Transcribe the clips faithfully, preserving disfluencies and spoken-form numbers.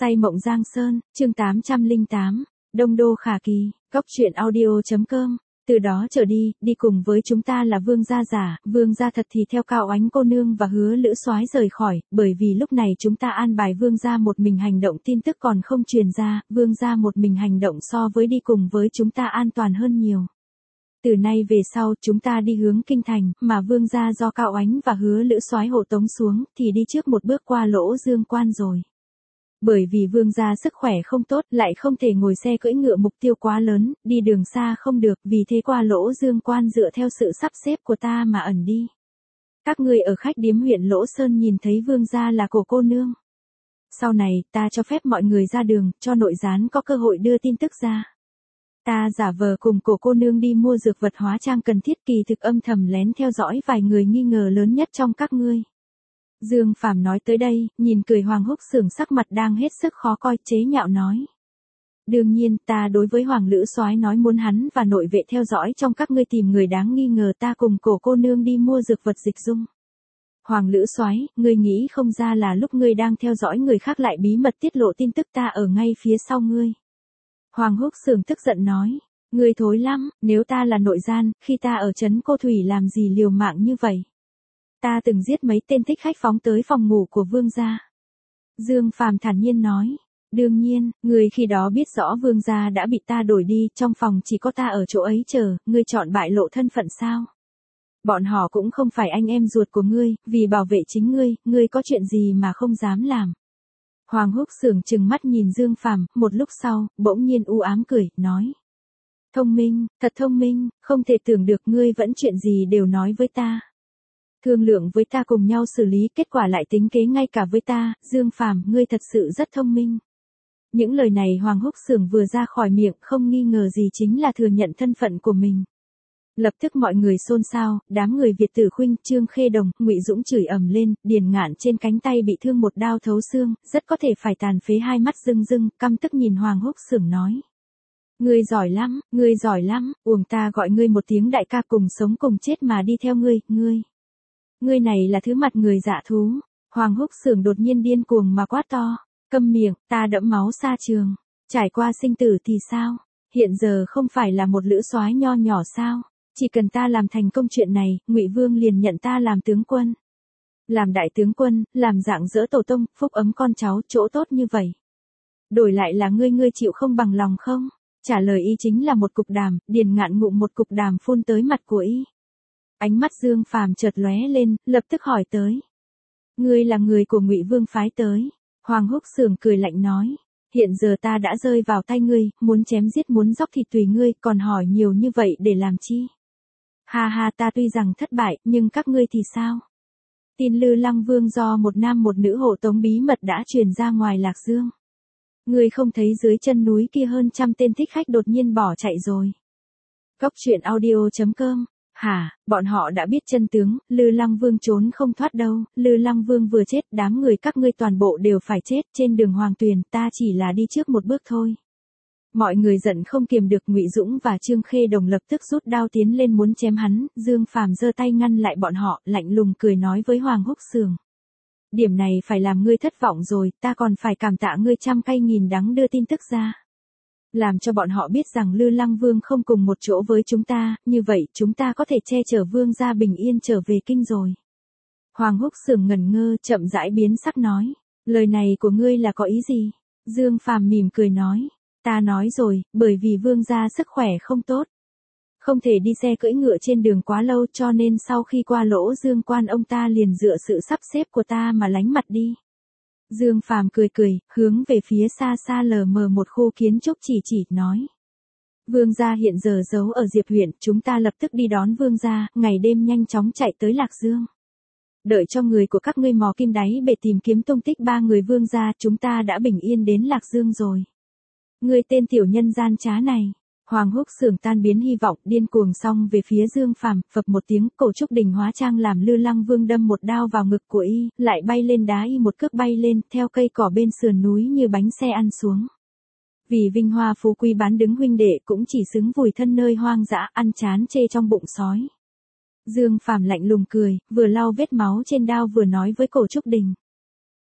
Say mộng Giang Sơn, chương tám trăm lẻ tám, Đông Đô Khả Kỳ, Góc truyện audio chấm com. Từ đó trở đi, đi cùng với chúng ta là Vương gia giả, Vương gia thật thì theo Cao Oánh cô nương và Hứa Lữ Soái rời khỏi, bởi vì lúc này chúng ta an bài Vương gia một mình hành động tin tức còn không truyền ra, Vương gia một mình hành động so với đi cùng với chúng ta an toàn hơn nhiều. Từ nay về sau, chúng ta đi hướng kinh thành, mà Vương gia do Cao Oánh và Hứa Lữ Soái hộ tống xuống, thì đi trước một bước qua Lỗ Dương Quan rồi. Bởi vì Vương gia sức khỏe không tốt, lại không thể ngồi xe cưỡi ngựa mục tiêu quá lớn, đi đường xa không được, vì thế qua Lỗ Dương Quan dựa theo sự sắp xếp của ta mà ẩn đi. Các ngươi ở khách điếm huyện Lỗ Sơn nhìn thấy Vương gia là Cổ cô nương. Sau này, ta cho phép mọi người ra đường, cho nội gián có cơ hội đưa tin tức ra. Ta giả vờ cùng Cổ cô nương đi mua dược vật hóa trang cần thiết, kỳ thực âm thầm lén theo dõi vài người nghi ngờ lớn nhất trong các ngươi. Dương Phàm nói tới đây, nhìn cười Hoàng Húc Xưởng sắc mặt đang hết sức khó coi, chế nhạo nói. Đương nhiên, ta đối với Hoàng Lữ Soái nói muốn hắn và nội vệ theo dõi trong các ngươi tìm người đáng nghi ngờ, ta cùng Cổ cô nương đi mua dược vật dịch dung. Hoàng Lữ Soái, ngươi nghĩ không ra là lúc ngươi đang theo dõi người khác lại bí mật tiết lộ tin tức ta ở ngay phía sau ngươi. Hoàng Húc Xưởng tức giận nói, ngươi thối lắm, nếu ta là nội gian, khi ta ở trấn Cô Thủy làm gì liều mạng như vậy. Ta từng giết mấy tên thích khách phóng tới phòng ngủ của Vương gia. Dương Phàm thản nhiên nói, đương nhiên, người khi đó biết rõ Vương gia đã bị ta đổi đi, trong phòng chỉ có ta ở chỗ ấy chờ, ngươi chọn bại lộ thân phận sao? Bọn họ cũng không phải anh em ruột của ngươi, vì bảo vệ chính ngươi, ngươi có chuyện gì mà không dám làm. Hoàng Húc Xưởng trừng mắt nhìn Dương Phàm, một lúc sau, bỗng nhiên u ám cười, nói. Thông minh, thật thông minh, không thể tưởng được ngươi vẫn chuyện gì đều nói với ta. Thương lượng với ta cùng nhau xử lý, kết quả lại tính kế ngay cả với ta, Dương Phàm, ngươi thật sự rất thông minh. Những lời này Hoàng Húc Xưởng vừa ra khỏi miệng, không nghi ngờ gì chính là thừa nhận thân phận của mình. Lập tức mọi người xôn xao, đám người Việt Tử Khuynh, Trương Khê Đồng, Ngụy Dũng chửi ầm lên, Điền Ngạn trên cánh tay bị thương một đao thấu xương, rất có thể phải tàn phế, hai mắt rưng rưng, căm tức nhìn Hoàng Húc Xưởng nói. Ngươi giỏi lắm, ngươi giỏi lắm, uổng ta gọi ngươi một tiếng đại ca, cùng sống cùng chết mà đi theo ngươi, ngươi. Ngươi này là thứ mặt người dạ thú. Hoàng Húc Xưởng đột nhiên điên cuồng mà quát to, câm miệng, ta đẫm máu xa trường, trải qua sinh tử thì sao, hiện giờ không phải là một lữ soái nho nhỏ sao, chỉ cần ta làm thành công chuyện này, Ngụy Vương liền nhận ta làm tướng quân. Làm đại tướng quân, làm dạng dỡ tổ tông, phúc ấm con cháu, chỗ tốt như vậy. Đổi lại là ngươi, ngươi chịu không bằng lòng không? Trả lời y chính là một cục đàm, Điền Ngạn ngụm một cục đàm phun tới mặt của y. Ánh mắt Dương Phàm chợt lóe lên, lập tức hỏi tới. Ngươi là người của Ngụy Vương phái tới. Hoàng Húc Xưởng cười lạnh nói. Hiện giờ ta đã rơi vào tay ngươi, muốn chém giết muốn dóc thịt tùy ngươi, còn hỏi nhiều như vậy để làm chi? Ha ha, ta tuy rằng thất bại, nhưng các ngươi thì sao? Tin Lư Lăng Vương do một nam một nữ hộ tống bí mật đã truyền ra ngoài Lạc Dương. Ngươi không thấy dưới chân núi kia hơn trăm tên thích khách đột nhiên bỏ chạy rồi. Góc truyện audio chấm com. Hả, bọn họ đã biết chân tướng, Lư Lăng Vương trốn không thoát đâu, Lư Lăng Vương vừa chết, đám người các ngươi toàn bộ đều phải chết, trên đường Hoàng Tuyền, ta chỉ là đi trước một bước thôi. Mọi người giận không kiềm được, Ngụy Dũng và Trương Khê Đồng lập tức rút đao tiến lên muốn chém hắn, Dương Phàm giơ tay ngăn lại bọn họ, lạnh lùng cười nói với Hoàng Húc Xưởng. Điểm này phải làm ngươi thất vọng rồi, ta còn phải cảm tạ ngươi trăm cay nghìn đắng đưa tin tức ra. Làm cho bọn họ biết rằng Lư Lăng Vương không cùng một chỗ với chúng ta, như vậy chúng ta có thể che chở Vương gia bình yên trở về kinh rồi. Hoàng Húc Xưởng ngẩn ngơ, chậm rãi biến sắc nói, lời này của ngươi là có ý gì? Dương Phàm mỉm cười nói, ta nói rồi, bởi vì Vương gia sức khỏe không tốt. Không thể đi xe cưỡi ngựa trên đường quá lâu, cho nên sau khi qua Lỗ Dương Quan ông ta liền dựa sự sắp xếp của ta mà lánh mặt đi. Dương Phàm cười cười, hướng về phía xa xa lờ mờ một khu kiến trúc chỉ chỉ, nói. Vương gia hiện giờ giấu ở Diệp huyện, chúng ta lập tức đi đón Vương gia, ngày đêm nhanh chóng chạy tới Lạc Dương. Đợi cho người của các ngươi mò kim đáy bể tìm kiếm tung tích ba người Vương gia, chúng ta đã bình yên đến Lạc Dương rồi. Ngươi tên tiểu nhân gian trá này. Hoàng Húc Xưởng tan biến hy vọng, điên cuồng xong về phía Dương Phàm, phập một tiếng, Cổ Trúc Đình hóa trang làm Lư Lăng Vương đâm một đao vào ngực của y, lại bay lên đá y một cước bay lên, theo cây cỏ bên sườn núi như bánh xe ăn xuống. Vì vinh hoa phú quý bán đứng huynh đệ cũng chỉ xứng vùi thân nơi hoang dã, ăn chán chê trong bụng sói. Dương Phàm lạnh lùng cười, vừa lau vết máu trên đao vừa nói với Cổ Trúc Đình.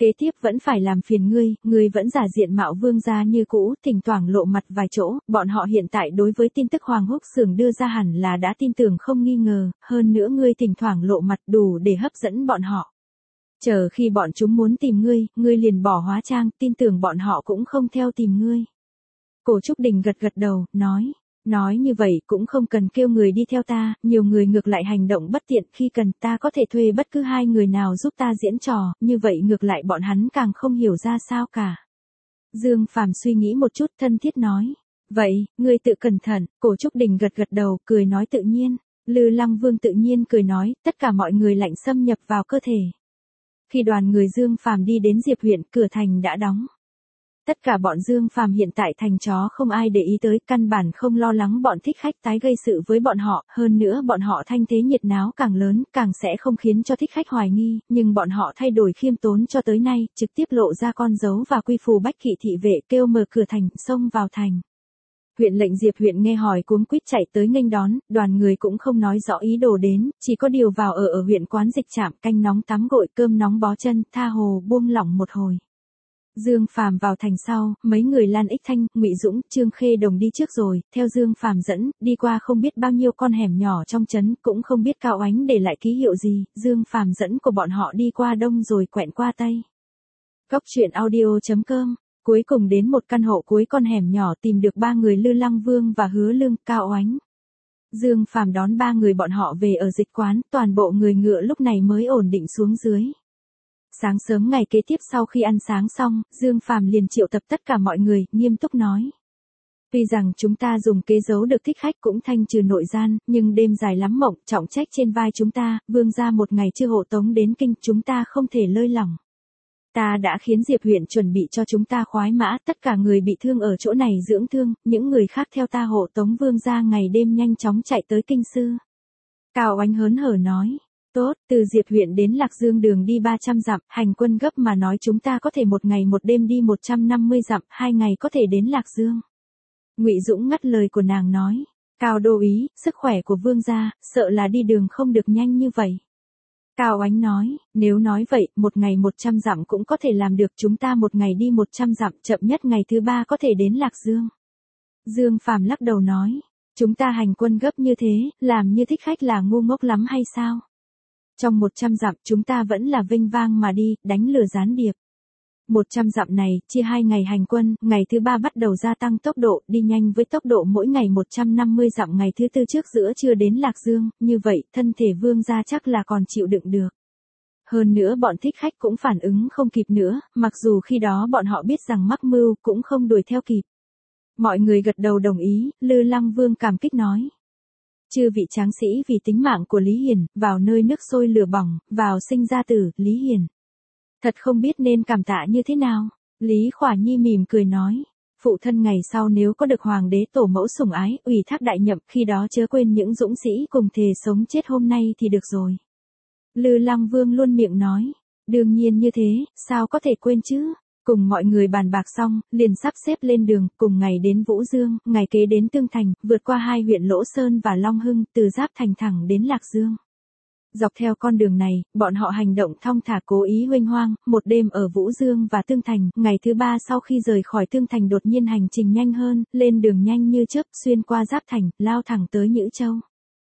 Kế tiếp vẫn phải làm phiền ngươi, ngươi vẫn giả diện mạo vương gia như cũ, thỉnh thoảng lộ mặt vài chỗ, bọn họ hiện tại đối với tin tức Hoàng Húc Xưởng đưa ra hẳn là đã tin tưởng không nghi ngờ, hơn nữa ngươi thỉnh thoảng lộ mặt đủ để hấp dẫn bọn họ. Chờ khi bọn chúng muốn tìm ngươi, ngươi liền bỏ hóa trang, tin tưởng bọn họ cũng không theo tìm ngươi. Cổ Trúc Đình gật gật đầu, nói. Nói như vậy cũng không cần kêu người đi theo ta, nhiều người ngược lại hành động bất tiện, khi cần ta có thể thuê bất cứ hai người nào giúp ta diễn trò, như vậy ngược lại bọn hắn càng không hiểu ra sao cả. Dương Phàm suy nghĩ một chút thân thiết nói. Vậy, ngươi tự cẩn thận, Cổ Trúc Đình gật gật đầu, cười nói tự nhiên. Lư Lăng Vương tự nhiên cười nói, tất cả mọi người lạnh xâm nhập vào cơ thể. Khi đoàn người Dương Phàm đi đến Diệp huyện, cửa thành đã đóng. Tất cả bọn Dương Phàm hiện tại thành chó không ai để ý tới, căn bản không lo lắng bọn thích khách tái gây sự với bọn họ, hơn nữa bọn họ thanh thế nhiệt náo càng lớn, càng sẽ không khiến cho thích khách hoài nghi, nhưng bọn họ thay đổi khiêm tốn cho tới nay, trực tiếp lộ ra con dấu và quy phù bách kỵ thị vệ kêu mở cửa thành, xông vào thành. Huyện lệnh Diệp huyện nghe hỏi cuống quýt chạy tới nghênh đón, đoàn người cũng không nói rõ ý đồ đến, chỉ có điều vào ở ở huyện quán dịch trạm, canh nóng tắm gội, cơm nóng bó chân, tha hồ buông lỏng một hồi. Dương Phàm vào thành sau, mấy người Lan Ích Thanh, Ngụy Dũng, Trương Khê Đồng đi trước rồi, theo Dương Phàm dẫn, đi qua không biết bao nhiêu con hẻm nhỏ trong trấn, cũng không biết Cao Oánh để lại ký hiệu gì, Dương Phàm dẫn của bọn họ đi qua đông rồi quẹn qua tây. Cốc truyện audio chấm com, cuối cùng đến một căn hộ cuối con hẻm nhỏ tìm được ba người Lư Lăng Vương và Hứa Lương, Cao Oánh. Dương Phàm đón ba người bọn họ về ở dịch quán, toàn bộ người ngựa lúc này mới ổn định xuống dưới. Sáng sớm ngày kế tiếp sau khi ăn sáng xong, Dương Phàm liền triệu tập tất cả mọi người, nghiêm túc nói. Tuy rằng chúng ta dùng kế giấu được thích khách cũng thanh trừ nội gian, nhưng đêm dài lắm mộng, trọng trách trên vai chúng ta, vương gia một ngày chưa hộ tống đến kinh, chúng ta không thể lơi lỏng. Ta đã khiến Diệp huyện chuẩn bị cho chúng ta khoái mã, tất cả người bị thương ở chỗ này dưỡng thương, những người khác theo ta hộ tống vương gia ngày đêm nhanh chóng chạy tới kinh sư. Cao Oánh hớn hở nói. Tốt, từ Diệp huyện đến Lạc Dương đường đi ba trăm dặm, hành quân gấp mà nói chúng ta có thể một ngày một đêm đi một trăm năm mươi dặm, hai ngày có thể đến Lạc Dương. Ngụy Dũng ngắt lời của nàng nói, Cao đô úy, sức khỏe của vương gia, sợ là đi đường không được nhanh như vậy. Cao Oánh nói, nếu nói vậy, một ngày một trăm dặm cũng có thể làm được, chúng ta một ngày đi một trăm dặm, chậm nhất ngày thứ ba có thể đến Lạc Dương. Dương Phàm lắc đầu nói, chúng ta hành quân gấp như thế, làm như thích khách là ngu ngốc lắm hay sao? Trong một trăm dặm chúng ta vẫn là vênh vang mà đi, đánh lừa gián điệp. một trăm dặm này, chia hai ngày hành quân, ngày thứ ba bắt đầu gia tăng tốc độ, đi nhanh với tốc độ mỗi ngày một trăm năm mươi dặm, ngày thứ tư trước giữa trưa đến Lạc Dương, như vậy, thân thể vương gia chắc là còn chịu đựng được. Hơn nữa bọn thích khách cũng phản ứng không kịp nữa, mặc dù khi đó bọn họ biết rằng mắc mưu, cũng không đuổi theo kịp. Mọi người gật đầu đồng ý, Lư Lăng Vương cảm kích nói. Chư vị tráng sĩ vì tính mạng của Lý Hiền, vào nơi nước sôi lửa bỏng, vào sinh ra tử, Lý Hiền. Thật không biết nên cảm tạ như thế nào. Lý Khỏa Nhi mỉm cười nói. Phụ thân ngày sau nếu có được hoàng đế tổ mẫu sủng ái, ủy thác đại nhậm, khi đó chớ quên những dũng sĩ cùng thề sống chết hôm nay thì được rồi. Lư Lăng Vương luôn miệng nói. Đương nhiên như thế, sao có thể quên chứ? Cùng mọi người bàn bạc xong, liền sắp xếp lên đường, cùng ngày đến Vũ Dương, ngày kế đến Tương Thành, vượt qua hai huyện Lỗ Sơn và Long Hưng, từ Giáp Thành thẳng đến Lạc Dương. Dọc theo con đường này, bọn họ hành động thong thả cố ý huênh hoang, một đêm ở Vũ Dương và Tương Thành, ngày thứ ba sau khi rời khỏi Tương Thành đột nhiên hành trình nhanh hơn, lên đường nhanh như chớp, xuyên qua Giáp Thành, lao thẳng tới Nhữ Châu.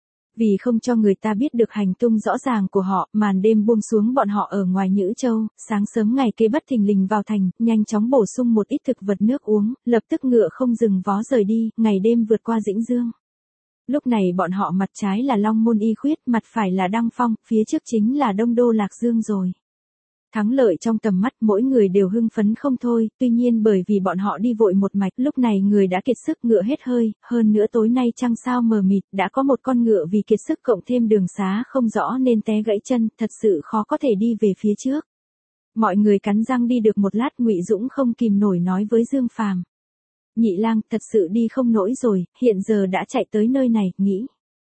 Vì không cho người ta biết được hành tung rõ ràng của họ, màn đêm buông xuống bọn họ ở ngoài Nhữ Châu, sáng sớm ngày kế bất thình lình vào thành, nhanh chóng bổ sung một ít thực vật nước uống, lập tức ngựa không dừng vó rời đi, ngày đêm vượt qua Dĩnh Dương. Lúc này bọn họ mặt trái là Long Môn Y Khuyết, mặt phải là Đăng Phong, phía trước chính là Đông Đô Lạc Dương rồi. Thắng lợi trong tầm mắt mỗi người đều hưng phấn không thôi, tuy nhiên bởi vì bọn họ đi vội một mạch, lúc này người đã kiệt sức ngựa hết hơi, hơn nữa tối nay trăng sao mờ mịt, đã có một con ngựa vì kiệt sức cộng thêm đường xá không rõ nên té gãy chân, thật sự khó có thể đi về phía trước. Mọi người cắn răng đi được một lát, Ngụy Dũng không kìm nổi nói với Dương Phàm. Nhị lang, thật sự đi không nổi rồi, hiện giờ đã chạy tới nơi này, nghĩ.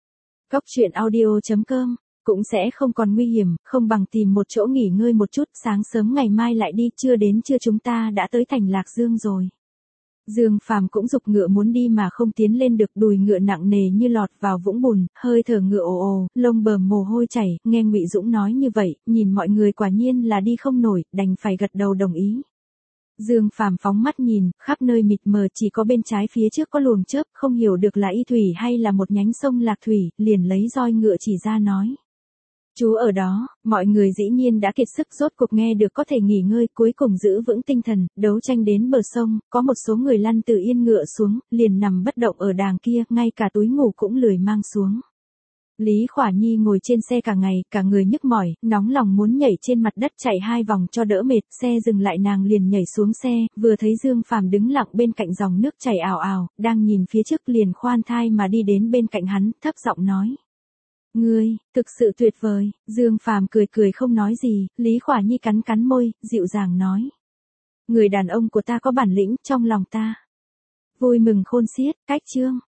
Cốc truyện audio chấm com cũng sẽ không còn nguy hiểm, không bằng tìm một chỗ nghỉ ngơi một chút, sáng sớm ngày mai lại đi, chưa đến trưa chúng ta đã tới thành Lạc Dương rồi. Dương Phàm cũng giục ngựa muốn đi mà không tiến lên được, đùi ngựa nặng nề như lọt vào vũng bùn, hơi thở ngựa ồ ồ, lông bờm mồ hôi chảy, nghe Ngụy Dũng nói như vậy, nhìn mọi người quả nhiên là đi không nổi, đành phải gật đầu đồng ý. Dương Phàm phóng mắt nhìn, khắp nơi mịt mờ, chỉ có bên trái phía trước có luồng chớp, không hiểu được là y thủy hay là một nhánh sông Lạc Thủy, liền lấy roi ngựa chỉ ra nói. Chú ở đó, mọi người dĩ nhiên đã kiệt sức, rốt cuộc nghe được có thể nghỉ ngơi, cuối cùng giữ vững tinh thần, đấu tranh đến bờ sông, có một số người lăn từ yên ngựa xuống, liền nằm bất động ở đàng kia, ngay cả túi ngủ cũng lười mang xuống. Lý Khỏa Nhi ngồi trên xe cả ngày, cả người nhức mỏi, nóng lòng muốn nhảy trên mặt đất chạy hai vòng cho đỡ mệt, xe dừng lại nàng liền nhảy xuống xe, vừa thấy Dương Phàm đứng lặng bên cạnh dòng nước chảy ào ào, đang nhìn phía trước liền khoan thai mà đi đến bên cạnh hắn, thấp giọng nói. Ngươi, thực sự tuyệt vời, Dương Phàm cười cười không nói gì, Lý Khỏa Nhi cắn cắn môi, dịu dàng nói. Người đàn ông của ta có bản lĩnh trong lòng ta. Vui mừng khôn xiết, cách chương.